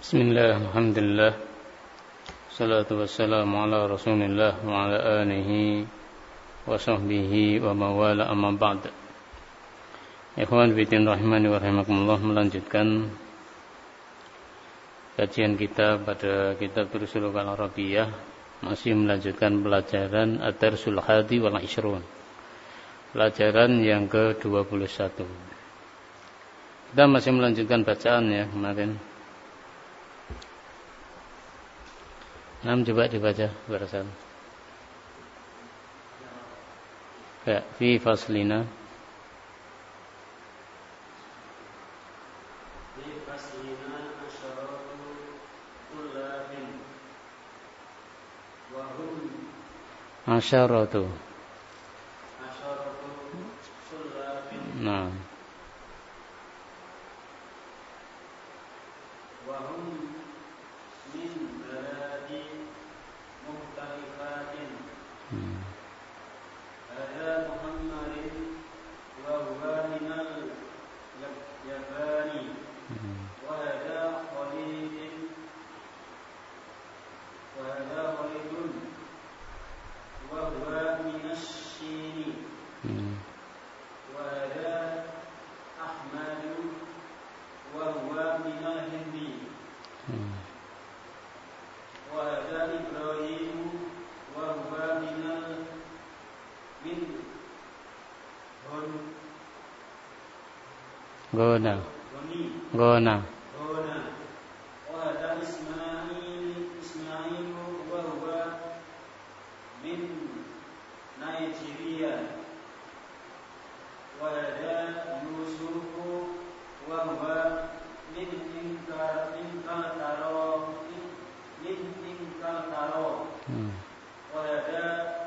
Bismillah, alhamdulillah, salatu wassalamu ala rasulillah wa ala alihi wa sahbihi wa mawala amma ba'd. Ikhwan fillah rahimani wa rahimakumullah, melanjutkan kajian kita pada kitab Durusul Al-Arabiyah, masih melanjutkan pelajaran Ad-Darsul Hadi wal Ishrun, pelajaran yang ke-21. Kita masih melanjutkan bacaan ya kemarin. Coba dibaca barasan. Ya, fi faslina. Fi faslina asyaratu kullabin wa hum Asyaratu kullabin. Nah. Wa hum min baladi muhtalifatin. Ada Muhammadin wa huwa minal Yabani wa ada Khalidin wa ada Khalidun wa huwa minas Shini wa ada Ahmadu wa huwa minal Hindi wa ada Ibrahim wa huwa min Gona. wa ada Ismail wa huwa min Nigeria wa ada Yusuf wa huwa min Inkantaro wa ada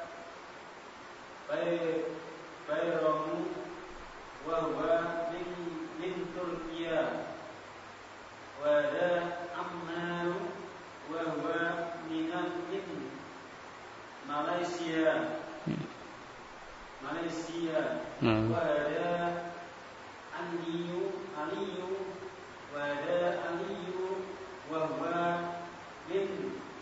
Bayramu wa huwa min Turkiya wa ada Ammar wa huwa min Malaysia wa ada Aliyu wa ada Aliyu wa huwa min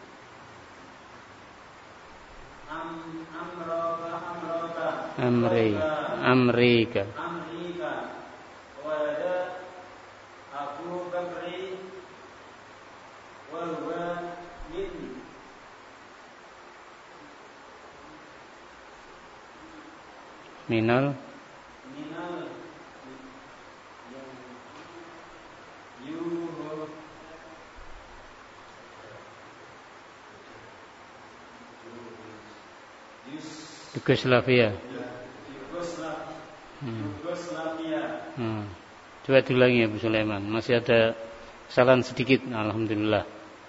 Amrika wa ada Abu Bakri wa huwa min Minal Yugoslavia. Coba diulangi ya Bu Sulaiman. Masih ada kesalahan sedikit. Alhamdulillah.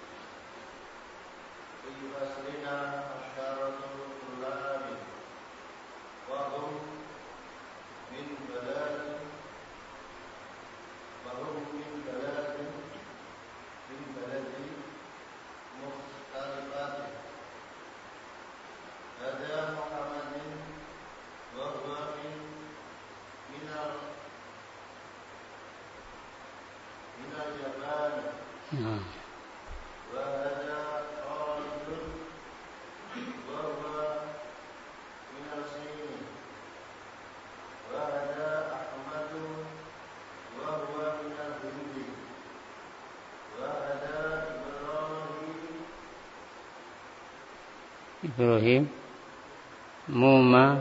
Ibrahim Muma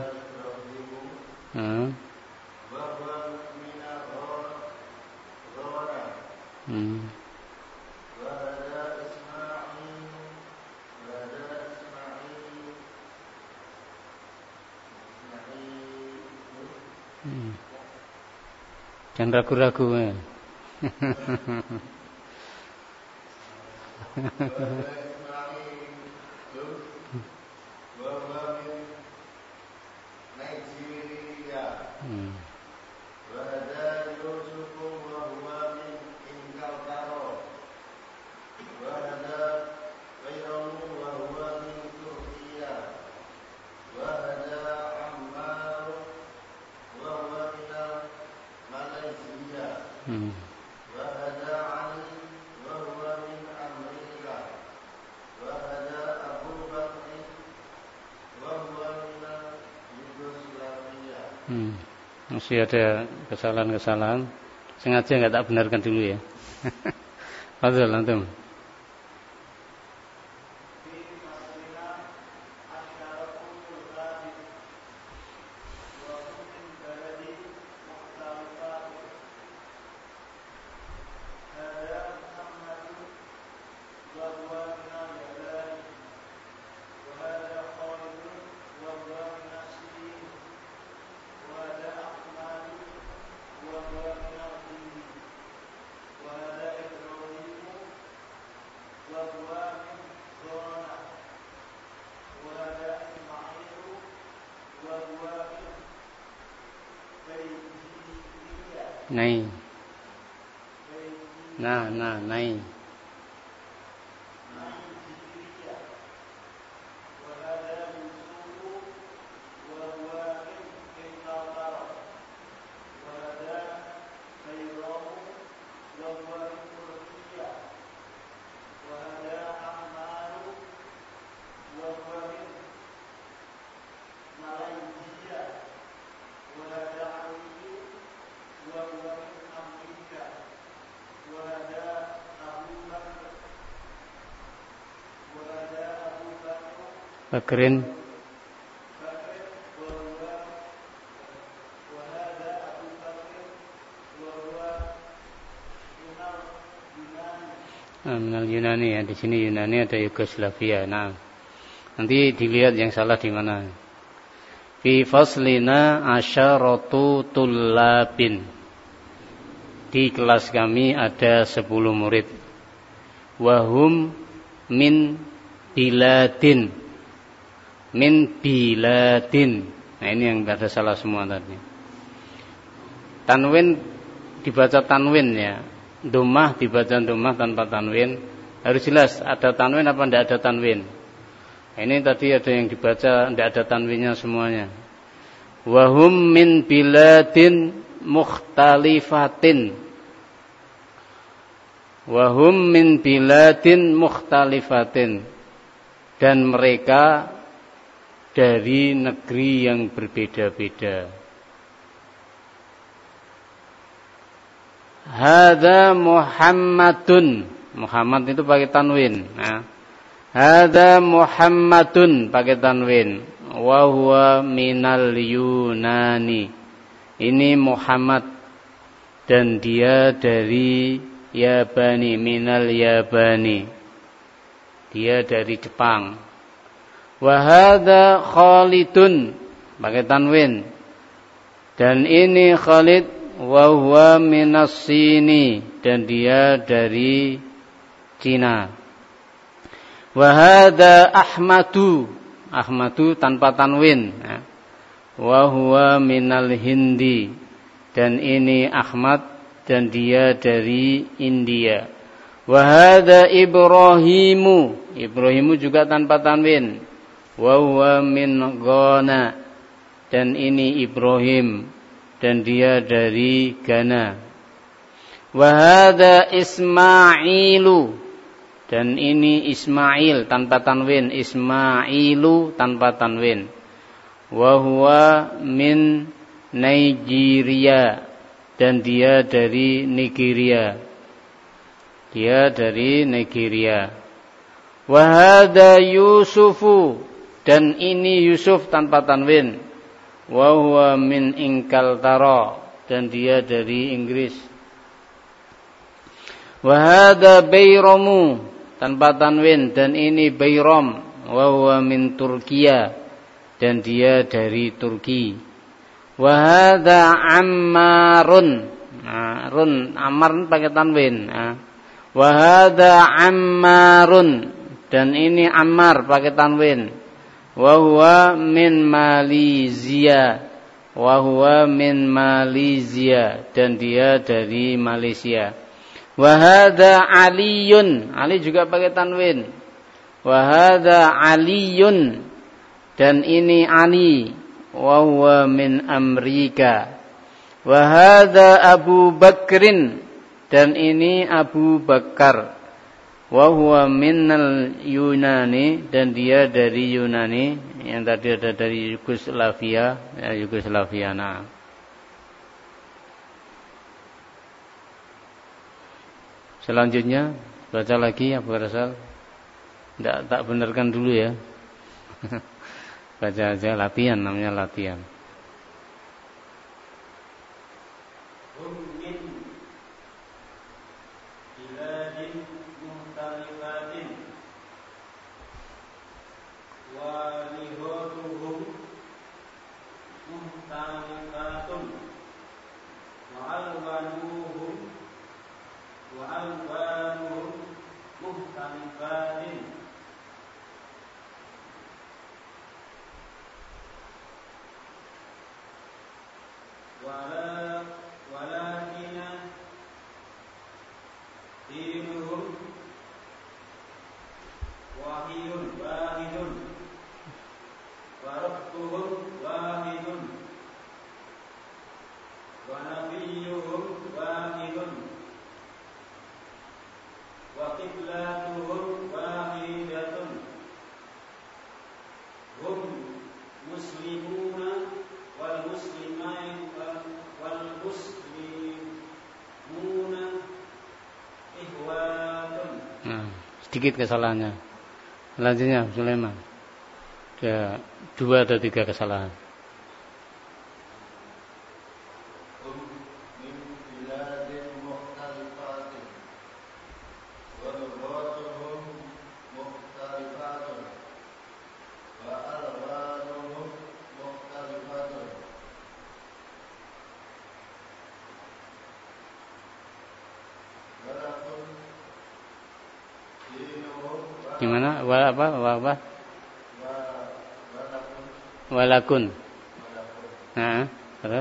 Jangan ragu-ragu ya. Masih ada kesalahan-kesalahan. Sengaja enggak tak benarkan dulu ya. Fadhil antum. Nai. Nai. Bakrin. Minal Yunani ya, di sini Yunani ada Yugoslavia. Nah, nanti dilihat yang salah di mana. Fi faslina asyaratu tullabin. Di kelas kami ada 10 murid. Wahum min biladin. Min biladin. Nah, ini yang ada salah semua tadi. Tanwin dibaca tanwin ya. Dhammah dibaca dhammah tanpa tanwin. Harus jelas ada tanwin apa tidak ada tanwin. Nah, ini tadi ada yang dibaca tidak ada tanwinnya semuanya. Wahum min biladin mukhtalifatin. Wahum min biladin mukhtalifatin. Dan mereka dari negeri yang berbeda-beda. Hadza Muhammadun. Muhammad itu pakai tanwin. Nah, hadza Muhammadun pakai tanwin. Wa huwa minal Yunani. Ini Muhammad dan dia dari Yabani, minal Yabani. Dia dari Jepang. Wa hadza Khalidun pakai tanwin. Dan ini Khalid wa huwa minas Sini dan dia dari Cina. Wa hadza Ahmadu. Ahmadu tanpa tanwin. Wa huwa minal Hindi dan ini Ahmad dan dia dari India. Wa hadza Ibrahimu. Ibrahimu juga tanpa tanwin. Wa huwa min Ghana dan ini Ibrahim dan dia dari Ghana. Wa hadza Ismailu dan ini Ismail tanpa tanwin. Ismailu tanpa tanwin. Wa huwa min Nigeria dan dia dari Nigeria. Dia dari Nigeria. Wa hadza Yusufu dan ini Yusuf tanpa tanwin. Wa huwa min Ingkaltara dan dia dari Inggris. Wa hadza Bayramu tanpa tanwin dan ini Bayram. Wa huwa min Turkiya dan dia dari Turki. Wa hadza Ammarun. Nah, run Ammar pakai tanwin. Wa hadza Ammarun dan ini Ammar pakai tanwin. Wa huwa min Malaysia. Wa huwa min Malaysia dan dia dari Malaysia. Wa hadza Aliyun. Ali juga pakai tanwin. Wa hadza Aliyun dan ini Ali. Wa huwa min Amerika. Wa hadza Abu Bakrin dan ini Abu Bakar. Wa huwa minal Yunani dan dia dari Yunani. Yang tadi ada dari Yugoslavia, Yugoslavia. Nah. Selanjutnya baca lagi Abu Rasal. Tak benarkan dulu ya. Baca aja, latihan, namanya latihan. Sedikit kesalahannya. Selanjutnya Sulaiman. Ada 2 atau 3 kesalahan. Gimana? Walakun. Nah, terus?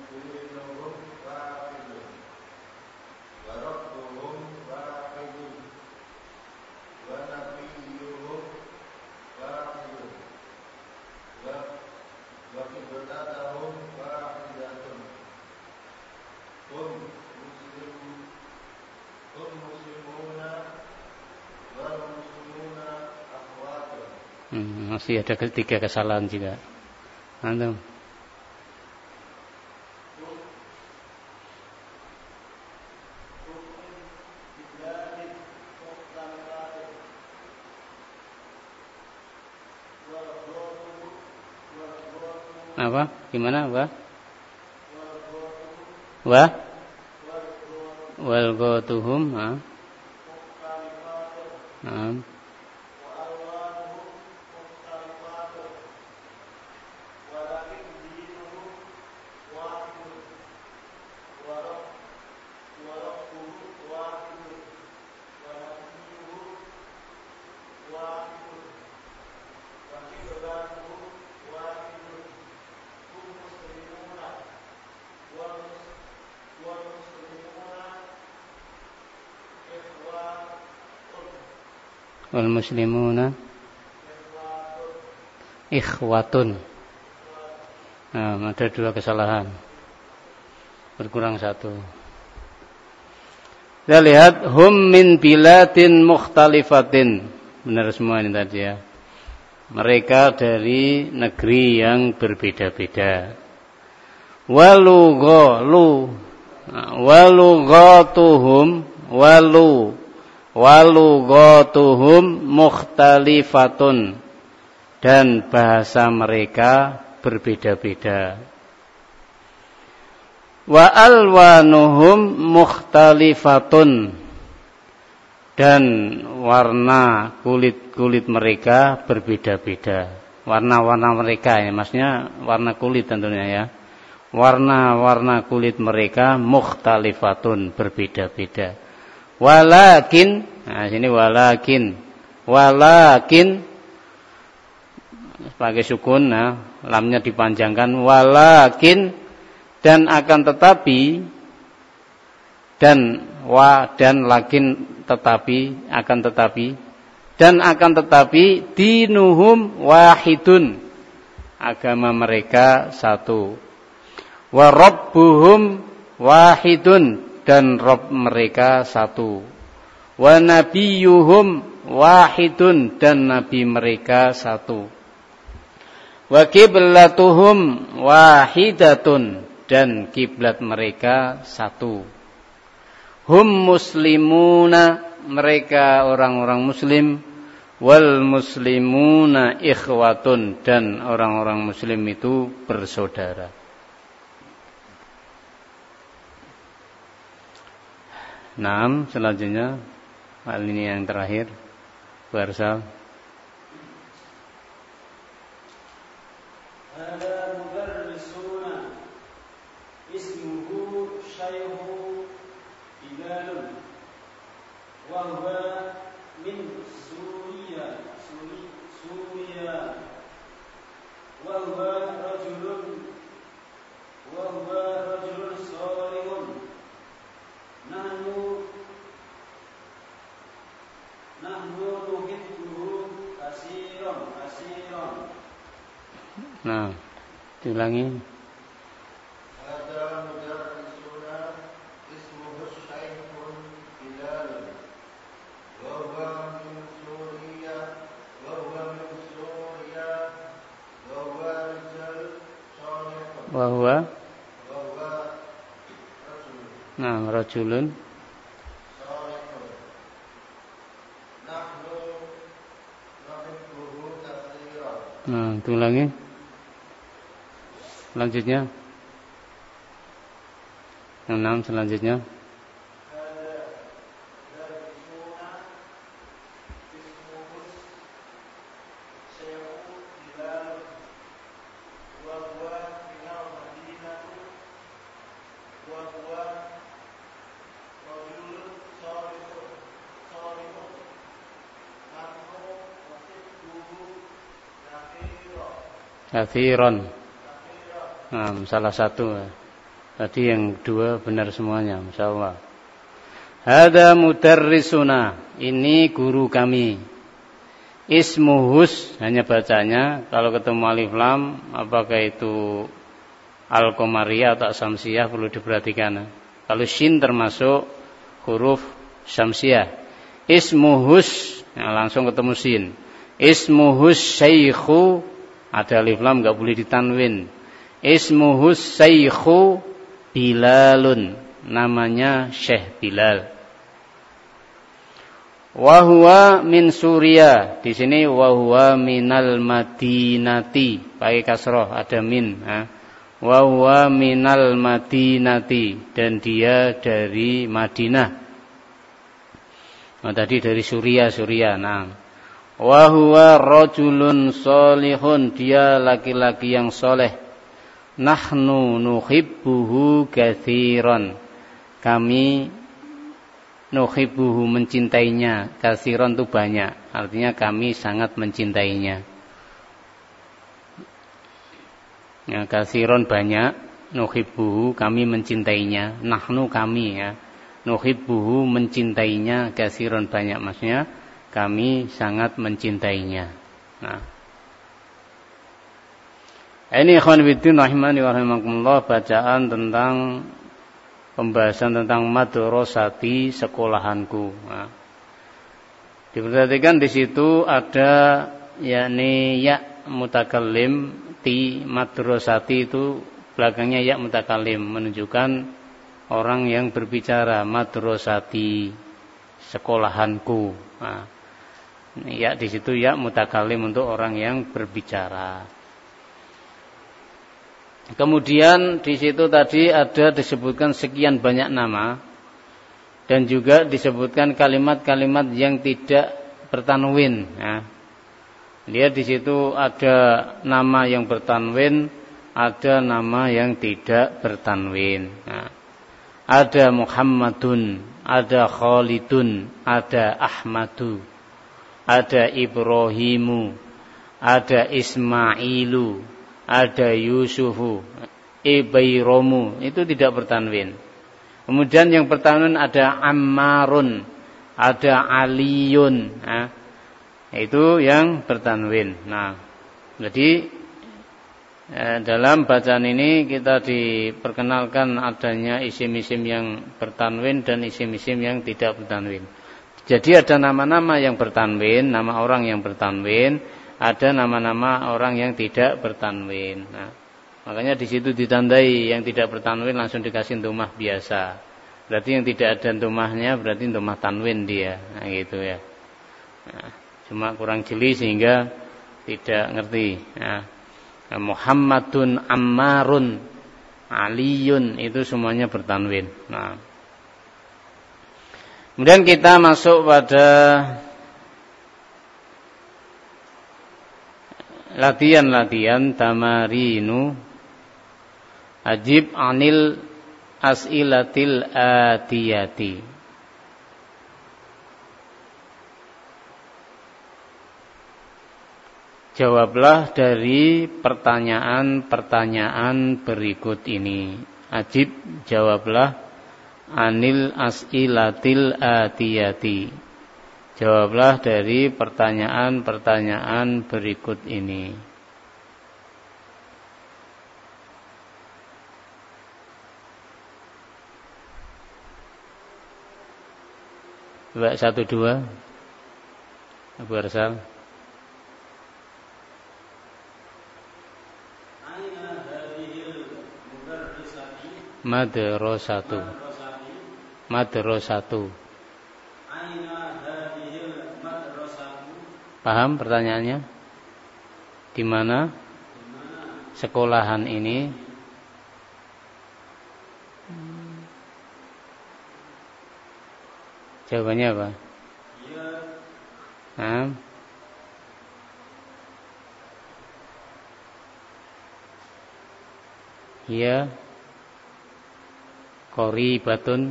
Masih ada 3 kesalahan juga. Antum. Apa? Gimana, Wal ghatuhum, wal muslimuna ikhwatun. Nah, ada 2 kesalahan. Berkurang 1. Kita lihat hum min biladin mukhtalifatin. Benar semua ini tadi ya. Mereka dari negeri yang berbeda-beda. Walughatuhum mukhtalifatun, dan bahasa mereka berbeda-beda. Wa alwanuhum mukhtalifatun, dan warna kulit mereka berbeda-beda. Warna-warna mereka ya, maksudnya warna kulit tentunya ya. Warna-warna kulit mereka mukhtalifatun, berbeda-beda. Walakin, nah sini walakin pakai sukun, nah lamnya dipanjangkan, walakin, dan akan tetapi, dan lakin tetapi, akan tetapi dinuhum wahidun, agama mereka satu. Wa rabbuhum wahidun, dan Rabb mereka satu. Wa nabiyuhum wahidun, dan nabi mereka satu. Wa kiblatuhum wahidatun, dan kiblat mereka satu. Hum muslimuna, mereka orang-orang muslim. Wal muslimuna ikhwatun, dan orang-orang muslim itu bersaudara. Nah, selanjutnya hal ini yang terakhir, Barsal. Ada mudarrisuna ismuhu Syaihu Bilalun wa huwa min Suriya wa huwa rajulun salihun nahnu nuhibbuhu kasiran. Nah, diulangi. Ada mudarrisuna ismuhu Syaikhun Bilal wa huwa min Suriya wa huwa rijal salihun Wa huwa rajulun nah, rajulun salihun nahnu nuhibbuhu katsiran. Nah, diulangi. Selanjutnya. Yang 6 selanjutnya. Katsiran. Nah, salah satu. Tadi yang dua benar semuanya, masyaallah. Hada mudarrisuna, ini guru kami. Ismuhus, hanya bacanya. Kalau ketemu alif lam, apakah itu al-qamariyah atau samsiyah perlu diperhatikan. Kalau shin termasuk huruf samsiyah. Ismuhus, nah langsung ketemu shin. Ismuhus Syaikhu, ada alif lam enggak boleh ditanwin. Ismuhus Syaikhu Bilalun, namanya Syekh Bilal. Wa huwa min Suriya, di sini wa huwa minal Madinati, pakai kasroh ada min. Wa huwa minal Madinati, dan dia dari Madinah. Nah, tadi dari Suriya. Nah, wa huwa rajulun salihun, dia laki-laki yang soleh. Nahnu nuhibbuhu katsiran, kami nuhibbuhu mencintainya, katsiran itu banyak, artinya kami sangat mencintainya. Ya, katsiran banyak, nuhibbuhu kami mencintainya, nahnu kami ya, nuhibbuhu mencintainya, katsiran banyak, maksudnya kami sangat mencintainya. Nah, ini ikhwan fillah rahimani wa rahimakumullah, bacaan tentang pembahasan tentang madrasati, sekolahanku. Nah, diperhatikan di situ ada yakni ya mutakallim, ti madrasati itu belakangnya ya mutakallim, menunjukkan orang yang berbicara, madrasati, sekolahanku. Nah, ya di situ ya mutakallim untuk orang yang berbicara. Kemudian di situ tadi ada disebutkan sekian banyak nama dan juga disebutkan kalimat-kalimat yang tidak bertanwin. Ya. Lihat di situ ada nama yang bertanwin, ada nama yang tidak bertanwin. Ya. Ada Muhammadun, ada Khalidun, ada Ahmadu, ada Ibrahimu, ada Ismailu, ada Yusufu, Ibairomu, itu tidak bertanwin. Kemudian yang bertanwin ada Ammarun, ada Aliyun, nah, itu yang bertanwin. Nah, jadi dalam bacaan ini kita diperkenalkan adanya isim-isim yang bertanwin dan isim-isim yang tidak bertanwin. Jadi ada nama-nama yang bertanwin, nama orang yang bertanwin, ada nama-nama orang yang tidak bertanwin. Nah, makanya di situ ditandai yang tidak bertanwin langsung dikasih dhammah biasa. Berarti yang tidak ada tumahnya berarti tumah tanwin dia. Nah, gitu ya. Nah, cuma kurang jeli sehingga tidak ngerti. Nah, Muhammadun, Ammarun, Aliyun itu semuanya bertanwin. Nah, kemudian kita masuk pada latihan-latihan tamarinu ajib anil as'ilatil atiyati. Jawablah dari pertanyaan-pertanyaan berikut ini. Ajib, jawablah anil as'ilatil atiyati. Jawablah dari pertanyaan-pertanyaan berikut ini. Coba 1, 2 Abu Arsal. Madrasatu. Paham pertanyaannya? Di mana sekolahan ini? Jawabannya apa? Iya. Qoribatun.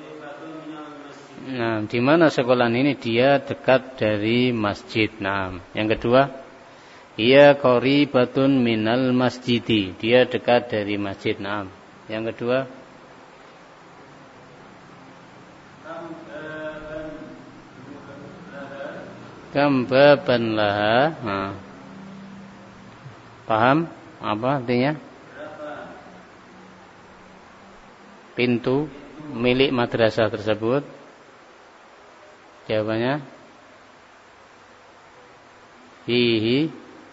Nah, di mana sekolahan ini? Dia dekat dari masjid. Nah, yang kedua, ia qoribatun minal masjidi. Dia dekat dari masjid. Nah, yang kedua, kam baban laha. Nah, paham apa artinya? Pintu milik madrasah tersebut. Jawabannya fihi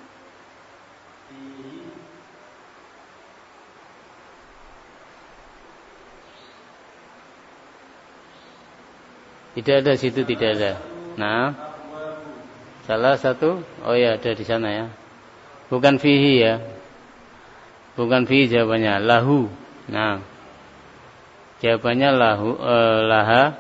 tidak ada, situ tidak ada. Nah, salah satu, oh ya ada di sana ya. Bukan fihi ya. Bukan fihi jawabannya, lahu. Nah, jawabannya lahu, laha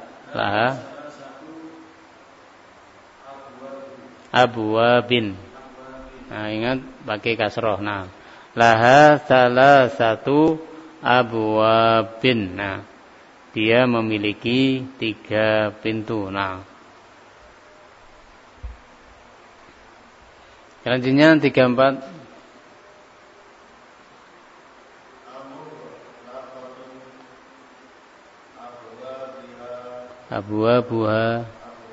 abwabin. Nah, ingat pakai kasroh. Nah, laha salah satu abwabin. Nah, dia memiliki 3 pintu. Nah, selanjutnya 34. Abwabuha.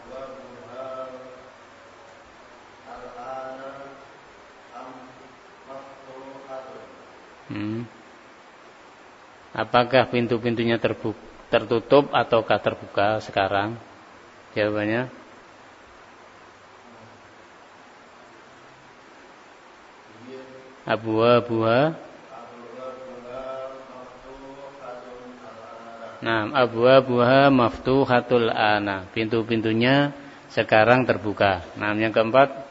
Apakah pintu-pintunya tertutup ataukah terbuka sekarang? Jawabannya abwabuha. Nah, abwabuha maftuhatul ana. Pintu-pintunya sekarang terbuka. Nah, yang keempat,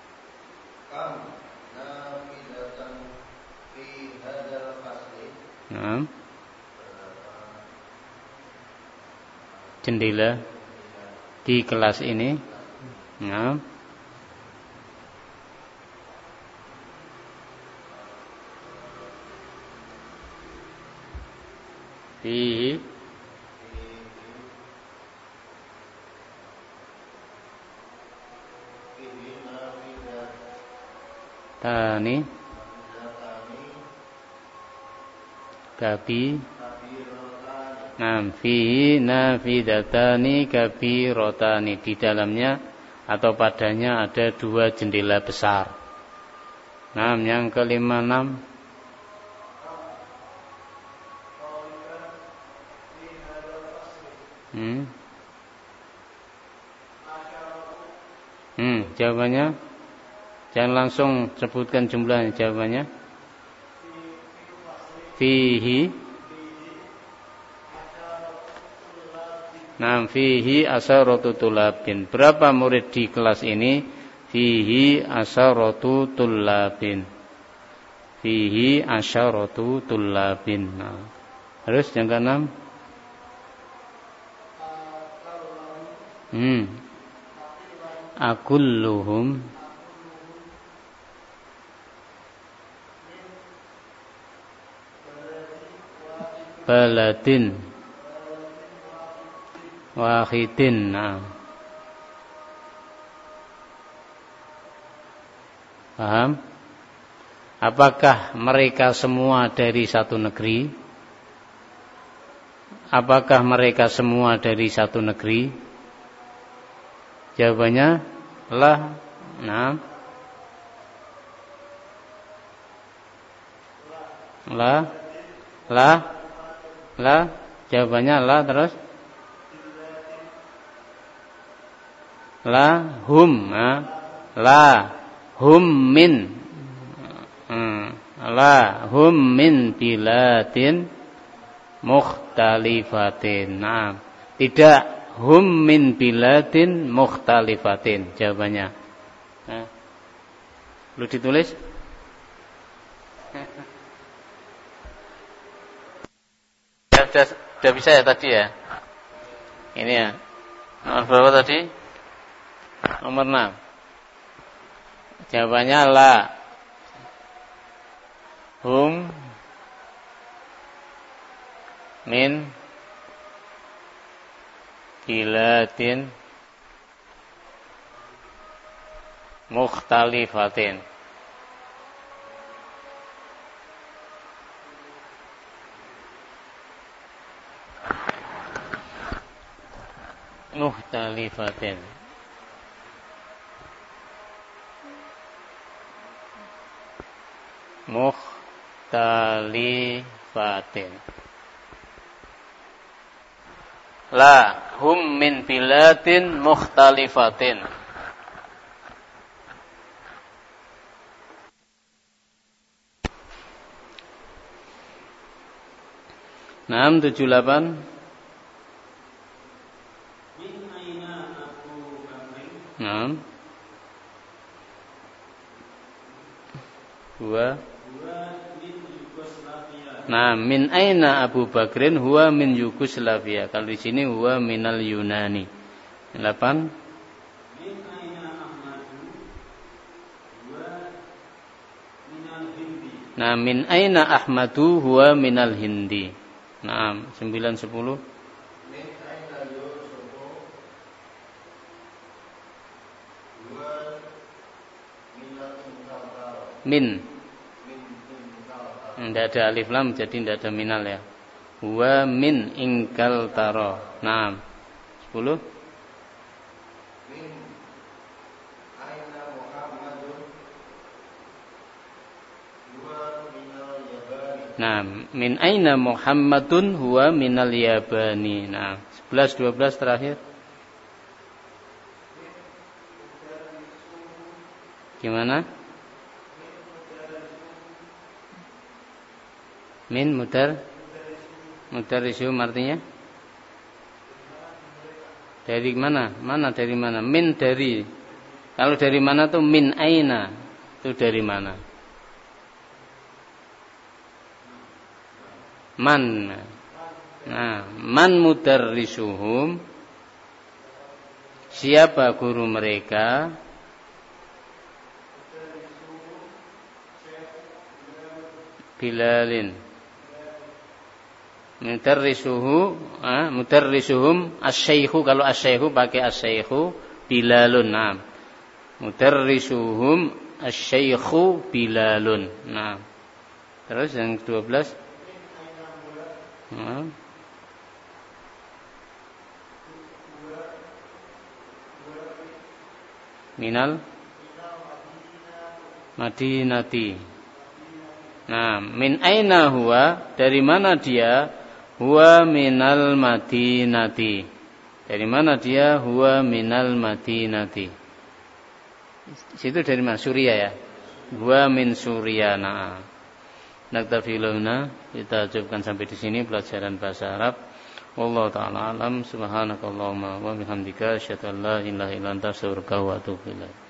nah, jendela di kelas ini. Nah, di tani kabi. Nah, fihi nafidatani kabirotani. Di dalamnya atau padanya ada 2 jendela besar. Nah, yang kelima, 6. Jawabannya jangan langsung sebutkan jumlahnya. Jawabannya fihi Nah, fihi asharatu tulabin. Berapa murid di kelas ini? Fihi asharatu tulabin. Fihi asharatu tulabin. Nah, harus yang ke-6. Akulluhum baladin wahidin. Nah, paham? Apakah mereka semua dari satu negeri? Apakah mereka semua dari satu negeri? Jawabannya lah. Nah, la. Jawabannya la terus. La hum. La hum min. La hum min biladin mukhtalifatin. Nah, tidak hum min biladin mukhtalifatin. Jawabannya. Nah, perlu ditulis? Sudah bisa ya tadi ya? Ini ya. Nomor berapa tadi? Nomor 6. Jawabannya la. Hum min biladin mukhtalifatin. Mukhtalifatin. Mukhtalifatin. La hum min biladin mukhtalifatin. Naam 78. Naam. 2. Nah, min aina Abu Bakrin huwa min Yugoslavia. Kalau di sini huwa minal Yunani. 8. Min aina Ahmadu huwa minal Hindi. Nah, min aina Ahmadu huwa minal Hindi. Nah, 9 10. Min aina Yusufu huwa minal Inkaltaro. Min. Tidak ada alif lam, jadi tidak ada minal ya. Huwa min ingkal taro. Nah, 10. Min aina Muhammadun huwa minal Yabani. Nah, min aina Muhammadun huwa minal Yabani. Nah, 11 12 terakhir. Gimana? Min mudarrisum artinya dari mana? Mana dari mana? Min dari. Kalau dari mana tuh min aina? Itu dari mana? Man. Nah, man mudarrisuhum. Siapa guru mereka? Bilalin. Mudarrisuhum asy-syaikhu. Kalau asy-syaikhu pakai asy-syaikhu Bilalun. Nah, mudarrisuhum asy-syaikhu Bilalun. Nah, terus yang 12. Nah. Minal Madinati. Nah, min aina huwa, dari mana dia? Huwa minal Madinati. Dari mana dia? Huwa minal Madinati. Situ dari mana? Suriah ya. Huwa min Suriah. Nah, naktafi lahuna. Kita cukupkan sampai di sini pelajaran bahasa Arab. Wallahu ta'ala alam. Subhanakallahumma wa bihamdika asyhadu an la ilaha illa anta astaghfiruka wa atubu ilaik.